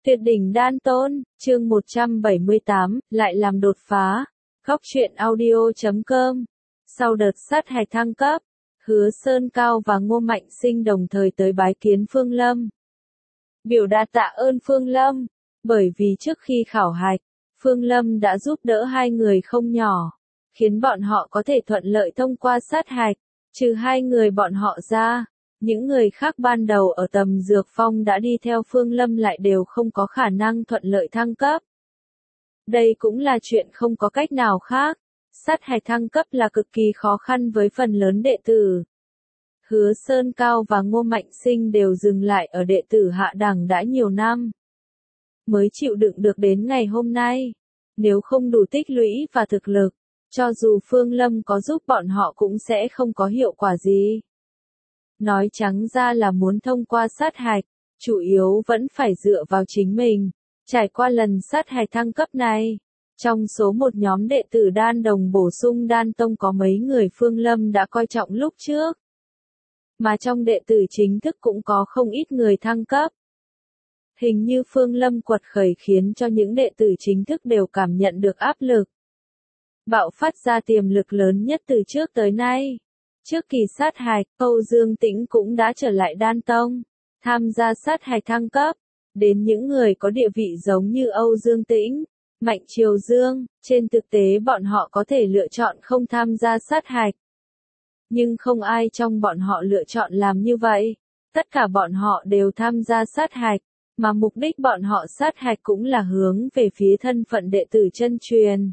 Tuyệt đỉnh đan tôn, chương 178, lại làm đột phá. Góc truyện audio.com. Sau đợt sát hạch thăng cấp, Hứa Sơn Cao và Ngô Mạnh Sinh đồng thời tới bái kiến Phương Lâm. Biểu đạt tạ ơn Phương Lâm, bởi vì trước khi khảo hạch, Phương Lâm đã giúp đỡ hai người không nhỏ, khiến bọn họ có thể thuận lợi thông qua sát hạch, trừ hai người bọn họ ra. Những người khác ban đầu ở tầm dược phong đã đi theo Phương Lâm lại đều không có khả năng thuận lợi thăng cấp. Đây cũng là chuyện không có cách nào khác. Sát hạch thăng cấp là cực kỳ khó khăn với phần lớn đệ tử. Hứa Sơn Cao và Ngô Mạnh Sinh đều dừng lại ở đệ tử hạ đẳng đã nhiều năm, mới chịu đựng được đến ngày hôm nay. Nếu không đủ tích lũy và thực lực, cho dù Phương Lâm có giúp bọn họ cũng sẽ không có hiệu quả gì. Nói trắng ra là muốn thông qua sát hạch, chủ yếu vẫn phải dựa vào chính mình. Trải qua lần sát hạch thăng cấp này, trong số một nhóm đệ tử đan đồng bổ sung đan tông có mấy người Phương Lâm đã coi trọng lúc trước. Mà trong đệ tử chính thức cũng có không ít người thăng cấp. Hình như Phương Lâm quật khởi khiến cho những đệ tử chính thức đều cảm nhận được áp lực. Bạo phát ra tiềm lực lớn nhất từ trước tới nay. Trước kỳ sát hạch, Âu Dương Tĩnh cũng đã trở lại đan tông, tham gia sát hạch thăng cấp. Đến những người có địa vị giống như Âu Dương Tĩnh, Mạnh Triều Dương, trên thực tế bọn họ có thể lựa chọn không tham gia sát hạch. Nhưng không ai trong bọn họ lựa chọn làm như vậy. Tất cả bọn họ đều tham gia sát hạch, mà mục đích bọn họ sát hạch cũng là hướng về phía thân phận đệ tử chân truyền.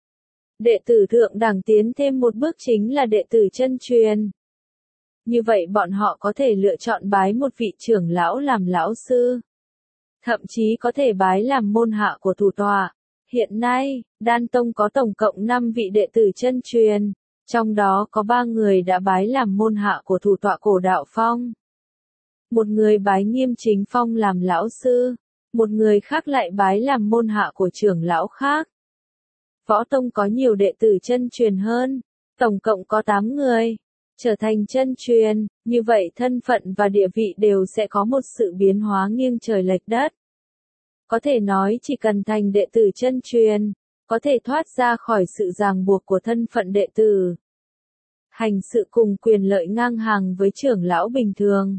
Đệ tử thượng đẳng tiến thêm một bước chính là đệ tử chân truyền. Như vậy bọn họ có thể lựa chọn bái một vị trưởng lão làm lão sư. Thậm chí có thể bái làm môn hạ của thủ tọa. Hiện nay, đan tông có tổng cộng 5 vị đệ tử chân truyền, trong đó có 3 người đã bái làm môn hạ của thủ tọa Cổ Đạo Phong. Một người bái Nghiêm Chính Phong làm lão sư, một người khác lại bái làm môn hạ của trưởng lão khác. Võ tông có nhiều đệ tử chân truyền hơn, tổng cộng có 8 người. Trở thành chân truyền, như vậy thân phận và địa vị đều sẽ có một sự biến hóa nghiêng trời lệch đất. Có thể nói chỉ cần thành đệ tử chân truyền, có thể thoát ra khỏi sự ràng buộc của thân phận đệ tử. Hành sự cùng quyền lợi ngang hàng với trưởng lão bình thường.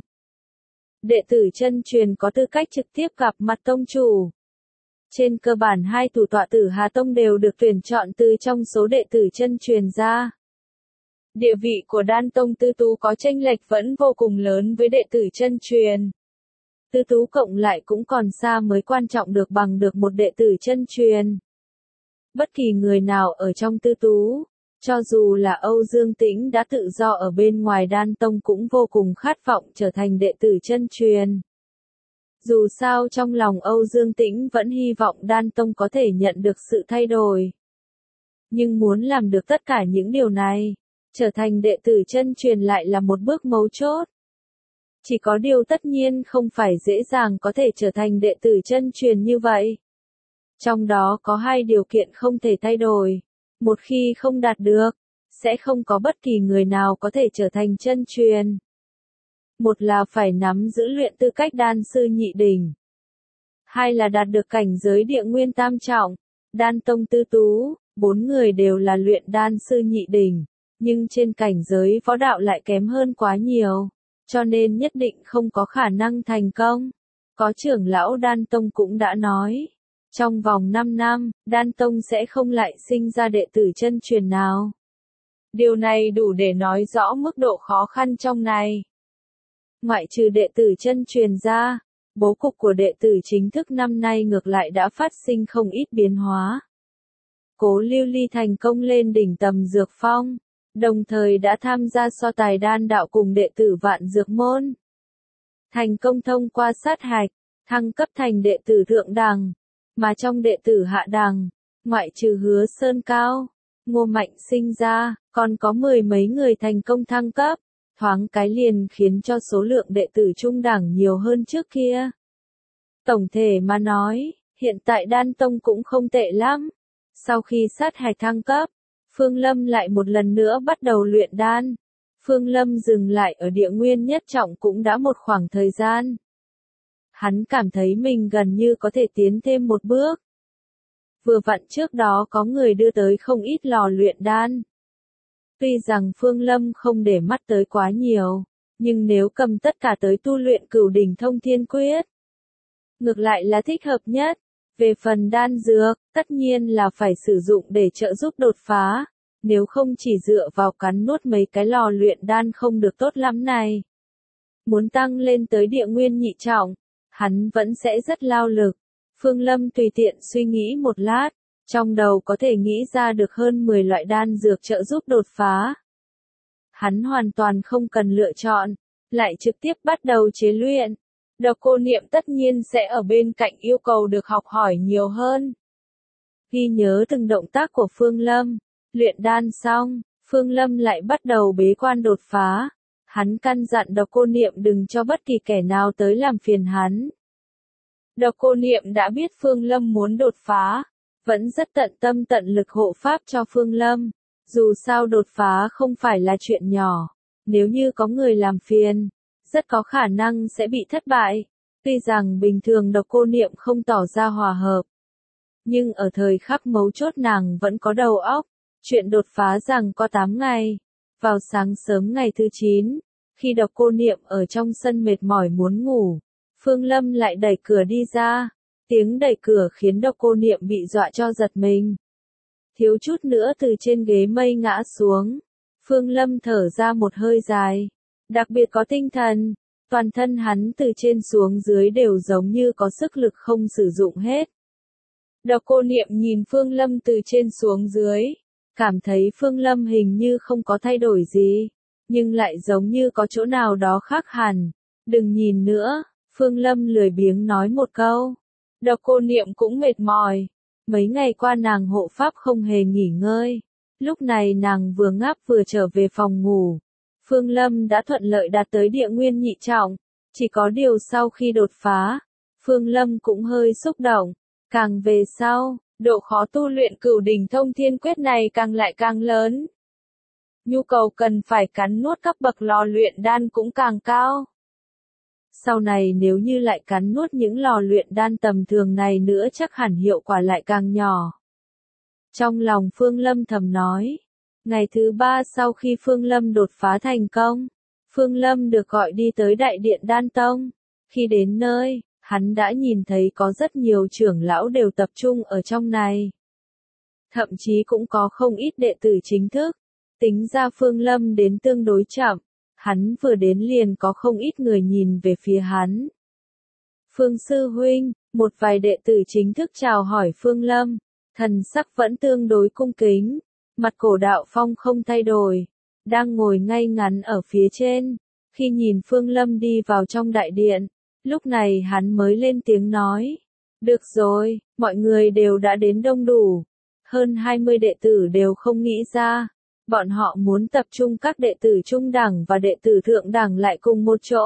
Đệ tử chân truyền có tư cách trực tiếp gặp mặt tông chủ. Trên cơ bản hai thủ tọa Tử Hà Tông đều được tuyển chọn từ trong số đệ tử chân truyền ra. Địa vị của đan tông tư tú có chênh lệch vẫn vô cùng lớn với đệ tử chân truyền. Tư tú cộng lại cũng còn xa mới quan trọng được bằng được một đệ tử chân truyền. Bất kỳ người nào ở trong tư tú, cho dù là Âu Dương Tĩnh đã tự do ở bên ngoài đan tông cũng vô cùng khát vọng trở thành đệ tử chân truyền. Dù sao trong lòng Âu Dương Tĩnh vẫn hy vọng đan tông có thể nhận được sự thay đổi. Nhưng muốn làm được tất cả những điều này, trở thành đệ tử chân truyền lại là một bước mấu chốt. Chỉ có điều tất nhiên không phải dễ dàng có thể trở thành đệ tử chân truyền như vậy. Trong đó có hai điều kiện không thể thay đổi. Một khi không đạt được, sẽ không có bất kỳ người nào có thể trở thành chân truyền. Một là phải nắm giữ luyện tư cách đan sư nhị đỉnh. Hai là đạt được cảnh giới địa nguyên tam trọng. Đan tông tư tú, 4 người đều là luyện đan sư nhị đỉnh, nhưng trên cảnh giới võ đạo lại kém hơn quá nhiều, cho nên nhất định không có khả năng thành công. Có trưởng lão đan tông cũng đã nói, trong vòng 5 năm, đan tông sẽ không lại sinh ra đệ tử chân truyền nào. Điều này đủ để nói rõ mức độ khó khăn trong này. Ngoại trừ đệ tử chân truyền ra, bố cục của đệ tử chính thức năm nay ngược lại đã phát sinh không ít biến hóa. Cố Lưu Ly thành công lên đỉnh tầm dược phong, đồng thời đã tham gia so tài đan đạo cùng đệ tử Vạn Dược Môn. Thành công thông qua sát hạch, thăng cấp thành đệ tử thượng đẳng, mà trong đệ tử hạ đẳng, ngoại trừ Hứa Sơn Cao, Ngô Mạnh Sinh ra, còn có 10 mấy người thành công thăng cấp. Thoáng cái liền khiến cho số lượng đệ tử trung đẳng nhiều hơn trước kia. Tổng thể mà nói, hiện tại đan tông cũng không tệ lắm. Sau khi sát hạch thăng cấp, Phương Lâm lại một lần nữa bắt đầu luyện đan. Phương Lâm dừng lại ở địa nguyên nhất trọng cũng đã một khoảng thời gian. Hắn cảm thấy mình gần như có thể tiến thêm một bước. Vừa vặn trước đó có người đưa tới không ít lò luyện đan. Tuy rằng Phương Lâm không để mắt tới quá nhiều, nhưng nếu cầm tất cả tới tu luyện Cửu Đỉnh Thông Thiên Quyết, ngược lại là thích hợp nhất. Về phần đan dược, tất nhiên là phải sử dụng để trợ giúp đột phá, nếu không chỉ dựa vào cắn nuốt mấy cái lò luyện đan không được tốt lắm này. Muốn tăng lên tới địa nguyên nhị trọng, hắn vẫn sẽ rất lao lực. Phương Lâm tùy tiện suy nghĩ một lát, trong đầu có thể nghĩ ra được hơn 10 loại đan dược trợ giúp đột phá. Hắn hoàn toàn không cần lựa chọn, lại trực tiếp bắt đầu chế luyện. Độc Cô Niệm tất nhiên sẽ ở bên cạnh yêu cầu được học hỏi nhiều hơn. Ghi nhớ từng động tác của Phương Lâm, luyện đan xong, Phương Lâm lại bắt đầu bế quan đột phá. Hắn căn dặn Độc Cô Niệm đừng cho bất kỳ kẻ nào tới làm phiền hắn. Độc Cô Niệm đã biết Phương Lâm muốn đột phá, vẫn rất tận tâm tận lực hộ pháp cho Phương Lâm. Dù sao đột phá không phải là chuyện nhỏ, nếu như có người làm phiền, rất có khả năng sẽ bị thất bại. Tuy rằng bình thường Độc Cô Niệm không tỏ ra hòa hợp, nhưng ở thời khắc mấu chốt nàng vẫn có đầu óc. Chuyện đột phá rằng có 8 ngày. Vào sáng sớm ngày thứ 9, khi Độc Cô Niệm ở trong sân mệt mỏi muốn ngủ, Phương Lâm lại đẩy cửa đi ra. Tiếng đẩy cửa khiến Độc Cô Niệm bị dọa cho giật mình. Thiếu chút nữa từ trên ghế mây ngã xuống. Phương Lâm thở ra một hơi dài, đặc biệt có tinh thần. Toàn thân hắn từ trên xuống dưới đều giống như có sức lực không sử dụng hết. Độc Cô Niệm nhìn Phương Lâm từ trên xuống dưới, cảm thấy Phương Lâm hình như không có thay đổi gì, nhưng lại giống như có chỗ nào đó khác hẳn. Đừng nhìn nữa, Phương Lâm lười biếng nói một câu. Độc Cô Niệm cũng mệt mỏi. Mấy ngày qua nàng hộ pháp không hề nghỉ ngơi. Lúc này nàng vừa ngáp vừa trở về phòng ngủ. Phương Lâm đã thuận lợi đạt tới địa nguyên nhị trọng. Chỉ có điều sau khi đột phá, Phương Lâm cũng hơi xúc động. Càng về sau, độ khó tu luyện Cửu Đỉnh Thông Thiên Quyết này càng lại càng lớn. Nhu cầu cần phải cắn nuốt các bậc lò luyện đan cũng càng cao. Sau này nếu như lại cắn nuốt những lò luyện đan tầm thường này nữa chắc hẳn hiệu quả lại càng nhỏ. Trong lòng Phương Lâm thầm nói. Ngày thứ 3 sau khi Phương Lâm đột phá thành công, Phương Lâm được gọi đi tới Đại Điện Đan Tông. Khi đến nơi, hắn đã nhìn thấy có rất nhiều trưởng lão đều tập trung ở trong này. Thậm chí cũng có không ít đệ tử chính thức. Tính ra Phương Lâm đến tương đối chậm. Hắn vừa đến liền có không ít người nhìn về phía hắn. Phương sư huynh, một vài đệ tử chính thức chào hỏi Phương Lâm, thần sắc vẫn tương đối cung kính, mặt Cổ Đạo Phong không thay đổi, đang ngồi ngay ngắn ở phía trên. Khi nhìn Phương Lâm đi vào trong đại điện, lúc này hắn mới lên tiếng nói. Được rồi, mọi người đều đã đến đông đủ. Hơn 20 đệ tử đều không nghĩ ra. Bọn họ muốn tập trung các đệ tử trung đẳng và đệ tử thượng đẳng lại cùng một chỗ.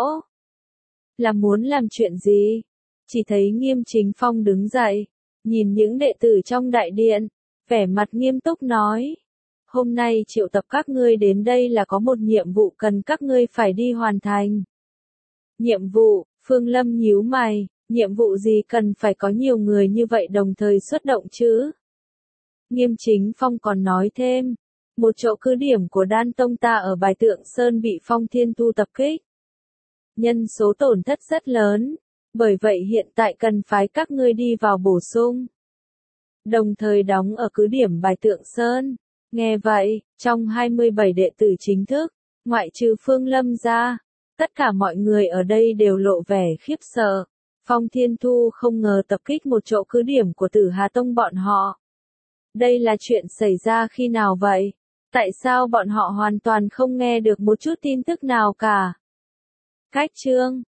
Là muốn làm chuyện gì? Chỉ thấy Nghiêm Chính Phong đứng dậy, nhìn những đệ tử trong đại điện, vẻ mặt nghiêm túc nói. Hôm nay triệu tập các ngươi đến đây là có một nhiệm vụ cần các ngươi phải đi hoàn thành. Nhiệm vụ, Phương Lâm nhíu mày, nhiệm vụ gì cần phải có nhiều người như vậy đồng thời xuất động chứ? Nghiêm Chính Phong còn nói thêm. Một chỗ cứ điểm của Đan Tông ta ở Bài Tượng Sơn bị Phong Thiên Tu tập kích. Nhân số tổn thất rất lớn, bởi vậy hiện tại cần phái các ngươi đi vào bổ sung. Đồng thời đóng ở cứ điểm Bài Tượng Sơn. Nghe vậy, trong 27 đệ tử chính thức, ngoại trừ Phương Lâm ra, tất cả mọi người ở đây đều lộ vẻ khiếp sợ. Phong Thiên Tu không ngờ tập kích một chỗ cứ điểm của Tử Hà Tông bọn họ. Đây là chuyện xảy ra khi nào vậy? Tại sao bọn họ hoàn toàn không nghe được một chút tin tức nào cả? Cách chương